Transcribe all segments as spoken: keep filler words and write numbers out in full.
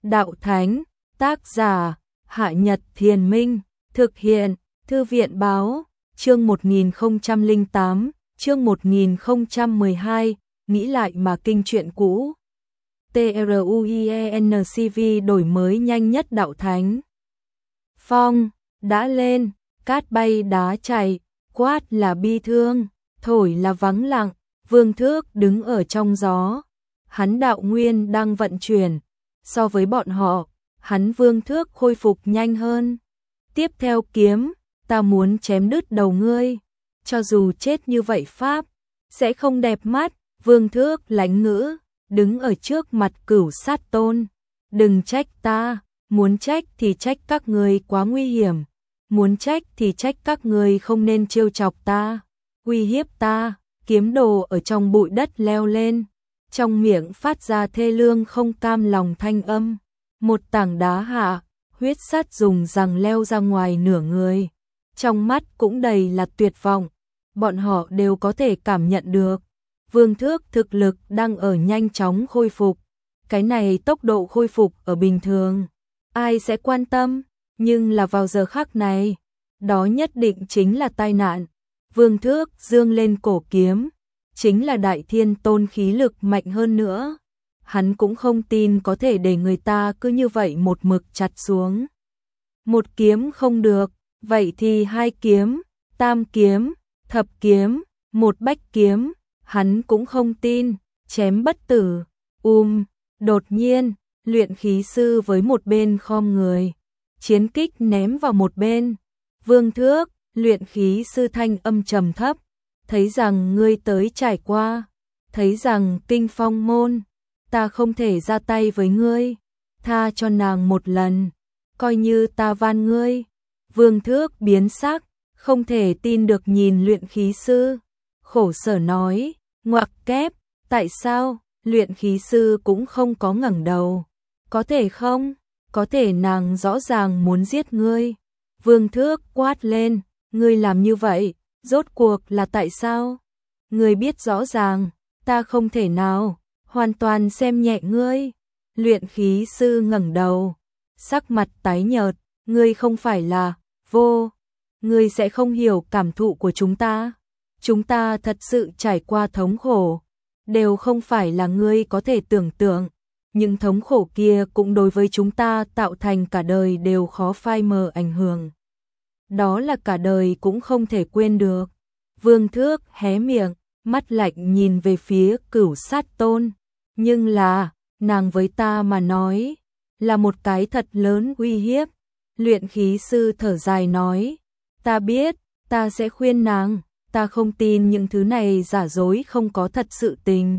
Đạo Thánh, tác giả, Hạ Nhật Thiền Minh, thực hiện, Thư viện Báo, chương một nghìn không trăm lẻ tám, chương một nghìn không trăm mười hai, nghĩ lại mà kinh truyện cũ. TRUIENCV đổi mới nhanh nhất Đạo Thánh. Phong, đã lên, cát bay đá chạy, quát là bi thương, thổi là vắng lặng, Vương Thước đứng ở trong gió. Hắn đạo nguyên đang vận chuyển, so với bọn họ, hắn Vương Thước khôi phục nhanh hơn. Tiếp theo kiếm, ta muốn chém đứt đầu ngươi, cho dù chết như vậy pháp, sẽ không đẹp mắt. Vương Thước lãnh ngữ, đứng ở trước mặt Cửu Sát Tôn. Đừng trách ta, muốn trách thì trách các ngươi quá nguy hiểm, muốn trách thì trách các ngươi không nên trêu chọc ta, uy hiếp ta. Kiếm đồ ở trong bụi đất leo lên, trong miệng phát ra thê lương không cam lòng thanh âm. Một tảng đá hạ, huyết sát dùng rằng leo ra ngoài nửa người, trong mắt cũng đầy là tuyệt vọng. Bọn họ đều có thể cảm nhận được Vương Thước thực lực đang ở nhanh chóng khôi phục. Cái này tốc độ khôi phục ở bình thường, ai sẽ quan tâm, nhưng là vào giờ khắc này, đó nhất định chính là tai nạn. Vương Thước dương lên cổ kiếm, chính là Đại Thiên Tôn khí lực mạnh hơn nữa. Hắn cũng không tin có thể để người ta cứ như vậy một mực chặt xuống. Một kiếm không được, vậy thì hai kiếm, tam kiếm, thập kiếm, một bách kiếm, hắn cũng không tin, chém bất tử. Um, đột nhiên, luyện khí sư với một bên khom người, chiến kích ném vào một bên. Vương Thước, luyện khí sư thanh âm trầm thấp, thấy rằng ngươi tới trải qua, thấy rằng Kinh Phong môn, ta không thể ra tay với ngươi, tha cho nàng một lần, coi như ta van ngươi. Vương Thước biến sắc, không thể tin được nhìn luyện khí sư, khổ sở nói, ngoặc kép, tại sao? Luyện khí sư cũng không có ngẩng đầu, có thể không? Có thể nàng rõ ràng muốn giết ngươi. Vương Thước quát lên, ngươi làm như vậy, rốt cuộc là tại sao? Ngươi biết rõ ràng, ta không thể nào hoàn toàn xem nhẹ ngươi. Luyện khí sư ngẩng đầu, sắc mặt tái nhợt, ngươi không phải là vô, ngươi sẽ không hiểu cảm thụ của chúng ta. Chúng ta thật sự trải qua thống khổ, đều không phải là ngươi có thể tưởng tượng. Những thống khổ kia cũng đối với chúng ta tạo thành cả đời đều khó phai mờ ảnh hưởng. Đó là cả đời cũng không thể quên được. Vương Thước hé miệng, mắt lạnh nhìn về phía Cửu Sát Tôn. Nhưng là, nàng với ta mà nói, là một cái thật lớn uy hiếp. Luyện khí sư thở dài nói, ta biết, ta sẽ khuyên nàng, ta không tin những thứ này giả dối không có thật sự tình.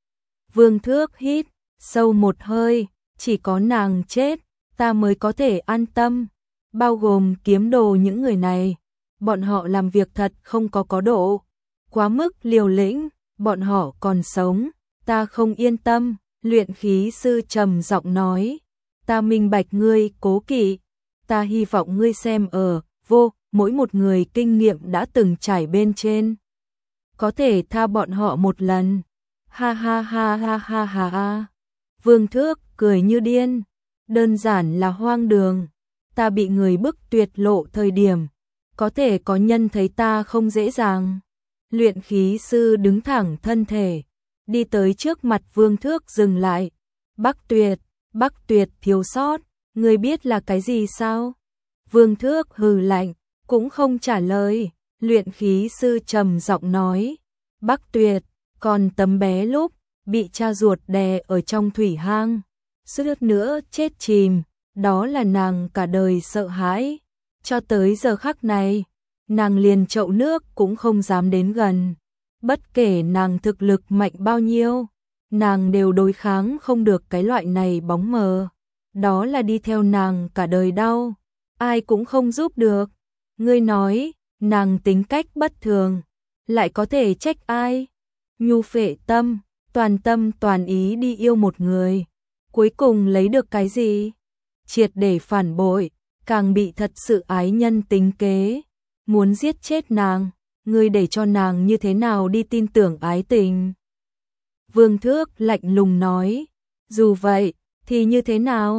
Vương Thước hít sâu một hơi, chỉ có nàng chết, ta mới có thể an tâm. Bao gồm kiếm đồ những người này, bọn họ làm việc thật không có có độ, quá mức liều lĩnh, bọn họ còn sống, ta không yên tâm. Luyện khí sư trầm giọng nói, ta minh bạch ngươi cố kỵ, ta hy vọng ngươi xem ở vô mỗi một người kinh nghiệm đã từng trải bên trên, có thể tha bọn họ một lần. Ha ha ha ha ha ha ha. Vương Thước cười như điên, đơn giản là hoang đường. Ta bị người bức tuyệt lộ thời điểm, có thể có nhân thấy ta không dễ dàng. Luyện khí sư đứng thẳng thân thể, đi tới trước mặt Vương Thước dừng lại. Bắc Tuyệt, Bắc Tuyệt thiếu sót, ngươi biết là cái gì sao? Vương Thước hừ lạnh, cũng không trả lời. Luyện khí sư trầm giọng nói, Bắc Tuyệt, còn tấm bé lúc bị cha ruột đè ở trong thủy hang, suýt nữa chết chìm. Đó là nàng cả đời sợ hãi, cho tới giờ khắc này, nàng liền chậu nước cũng không dám đến gần. Bất kể nàng thực lực mạnh bao nhiêu, nàng đều đối kháng không được cái loại này bóng mờ. Đó là đi theo nàng cả đời đau, ai cũng không giúp được. Ngươi nói, nàng tính cách bất thường, lại có thể trách ai? Nhu phệ tâm, toàn tâm toàn ý đi yêu một người, cuối cùng lấy được cái gì? Triệt để phản bội, càng bị thật sự ái nhân tính kế, muốn giết chết nàng, ngươi để cho nàng như thế nào đi tin tưởng ái tình? Vương Thước lạnh lùng nói, dù vậy, thì như thế nào?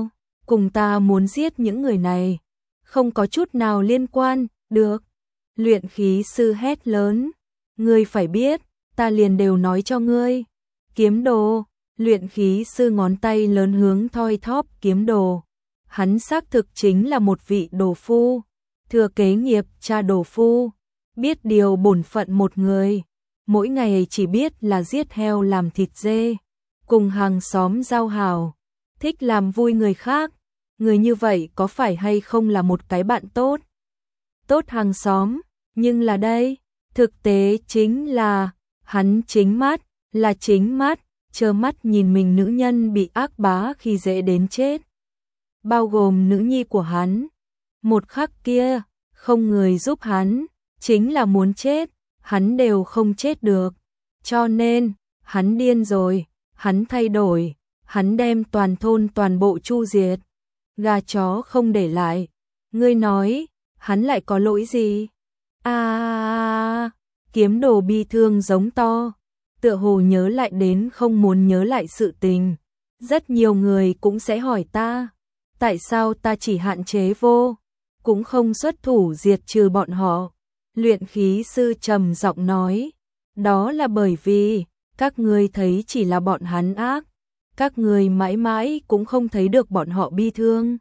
cùng ta muốn giết những người này, không có chút nào liên quan, được. Luyện khí sư hét lớn, ngươi phải biết, ta liền đều nói cho ngươi. Kiếm đồ, luyện khí sư ngón tay lớn hướng thoi thóp kiếm đồ. Hắn xác thực chính là một vị đồ phu, thừa kế nghiệp cha đồ phu, biết điều bổn phận một người, mỗi ngày chỉ biết là giết heo làm thịt dê, cùng hàng xóm giao hảo, thích làm vui người khác. Người như vậy có phải hay không là một cái bạn tốt? Tốt hàng xóm, nhưng là đây, thực tế chính là, hắn chính mắt, là chính mắt, trơ mắt nhìn mình nữ nhân bị ác bá khi dễ đến chết. Bao gồm nữ nhi của hắn. Một khắc kia, không người giúp hắn, chính là muốn chết, hắn đều không chết được. Cho nên, hắn điên rồi, hắn thay đổi, hắn đem toàn thôn toàn bộ chu diệt. Gà chó không để lại. Ngươi nói, hắn lại có lỗi gì? À, kiếm đồ bi thương giống to, tựa hồ nhớ lại đến không muốn nhớ lại sự tình. Rất nhiều người cũng sẽ hỏi ta, tại sao ta chỉ hạn chế vô, cũng không xuất thủ diệt trừ bọn họ. Luyện khí sư trầm giọng nói, đó là bởi vì, các ngươi thấy chỉ là bọn hắn ác, các ngươi mãi mãi cũng không thấy được bọn họ bi thương.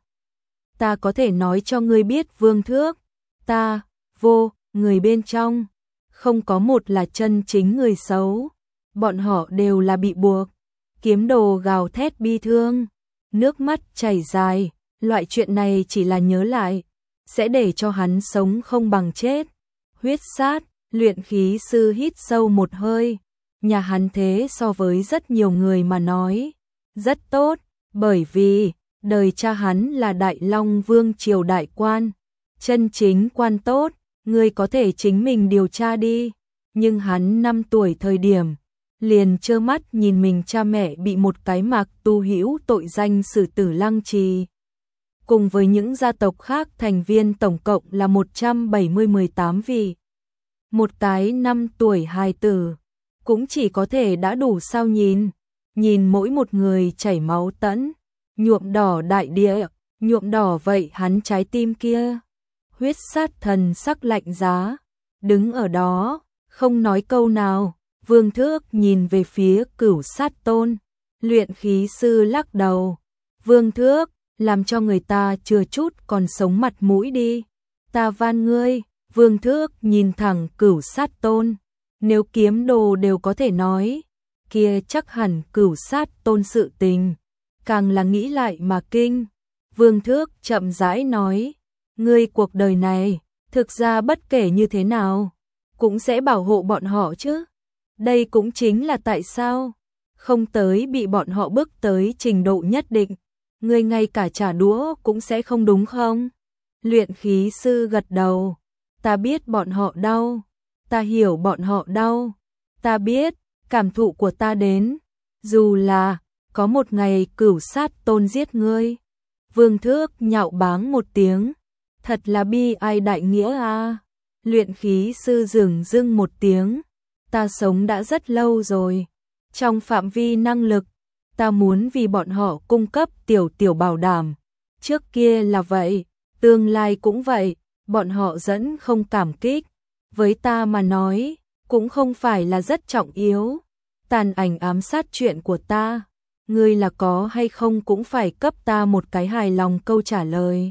Ta có thể nói cho ngươi biết Vương Thước, ta, vô, người bên trong, không có một là chân chính người xấu, bọn họ đều là bị buộc. Kiếm đồ gào thét bi thương, nước mắt chảy dài, loại chuyện này chỉ là nhớ lại, sẽ để cho hắn sống không bằng chết. Huyết sát, luyện khí sư hít sâu một hơi, nhà hắn thế so với rất nhiều người mà nói, rất tốt, bởi vì, đời cha hắn là Đại Long Vương triều đại quan, chân chính quan tốt, ngươi có thể chính mình điều tra đi, nhưng hắn năm tuổi thời điểm, liền trơ mắt nhìn mình cha mẹ bị một cái Mạc Tu Hữu tội danh xử tử lăng trì. Cùng với những gia tộc khác thành viên tổng cộng là một trăm bảy mươi mười tám vị. Một cái năm tuổi hài tử, cũng chỉ có thể đã đủ sao nhìn, nhìn mỗi một người chảy máu tẫn, nhuộm đỏ đại địa, nhuộm đỏ vậy hắn trái tim kia. Huyết sát thần sắc lạnh giá, đứng ở đó, không nói câu nào. Vương Thước nhìn về phía Cửu Sát Tôn, luyện khí sư lắc đầu. Vương Thước, làm cho người ta chừa chút còn sống mặt mũi đi. Ta van ngươi. Vương Thước nhìn thẳng Cửu Sát Tôn, nếu kiếm đồ đều có thể nói, kia chắc hẳn Cửu Sát Tôn sự tình, càng là nghĩ lại mà kinh. Vương Thước chậm rãi nói, ngươi cuộc đời này, thực ra bất kể như thế nào, cũng sẽ bảo hộ bọn họ chứ. Đây cũng chính là tại sao, không tới bị bọn họ bức tới trình độ nhất định, ngươi ngay cả trả đũa cũng sẽ không đúng không? Luyện khí sư gật đầu, ta biết bọn họ đau, ta hiểu bọn họ đau, ta biết, cảm thụ của ta đến, dù là, có một ngày Cửu Sát Tôn giết ngươi. Vương Thước nhạo báng một tiếng, thật là bi ai đại nghĩa à. Luyện khí sư dừng dưng một tiếng, ta sống đã rất lâu rồi, trong phạm vi năng lực, ta muốn vì bọn họ cung cấp tiểu tiểu bảo đảm. Trước kia là vậy, tương lai cũng vậy, bọn họ dẫn không cảm kích, với ta mà nói, cũng không phải là rất trọng yếu. Tàn ảnh ám sát chuyện của ta, ngươi là có hay không cũng phải cấp ta một cái hài lòng câu trả lời.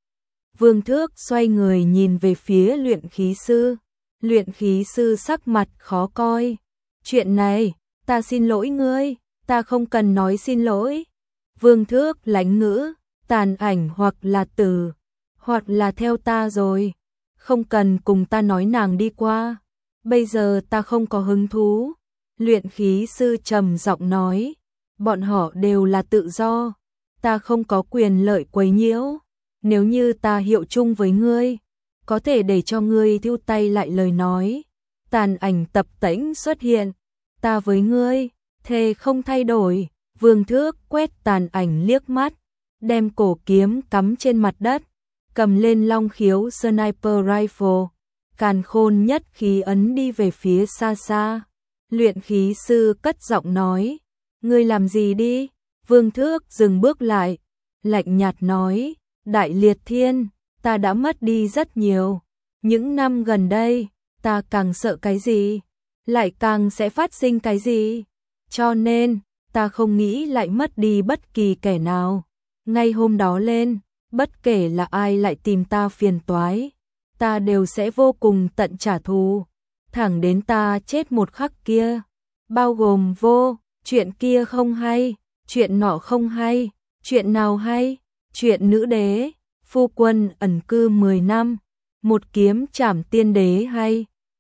Vương Thước xoay người nhìn về phía luyện khí sư, luyện khí sư sắc mặt khó coi. Chuyện này, ta xin lỗi ngươi, ta không cần nói xin lỗi. Vương Thước lãnh ngữ, tàn ảnh hoặc là từ, hoặc là theo ta rồi, không cần cùng ta nói nàng đi qua, bây giờ ta không có hứng thú. Luyện khí sư trầm giọng nói, bọn họ đều là tự do, ta không có quyền lợi quấy nhiễu, nếu như ta hiệu chung với ngươi, có thể để cho ngươi thiêu tay lại lời nói. Tàn ảnh tập tễnh xuất hiện, ta với ngươi, thề không thay đổi. Vương Thước quét tàn ảnh liếc mắt, đem cổ kiếm cắm trên mặt đất, cầm lên long khiếu sniper rifle, càn khôn nhất khí ấn đi về phía xa xa. Luyện khí sư cất giọng nói, ngươi làm gì đi? Vương Thước dừng bước lại, lạnh nhạt nói, Đại Liệt Thiên, ta đã mất đi rất nhiều. Những năm gần đây, ta càng sợ cái gì, lại càng sẽ phát sinh cái gì. Cho nên, ta không nghĩ lại mất đi bất kỳ kẻ nào. Ngay hôm đó lên, bất kể là ai lại tìm ta phiền toái, ta đều sẽ vô cùng tận trả thù, thẳng đến ta chết một khắc kia. Bao gồm vô, chuyện kia không hay, chuyện nọ không hay, chuyện nào hay, chuyện nữ đế, phu quân ẩn cư mười năm, một kiếm trảm tiên đế hay,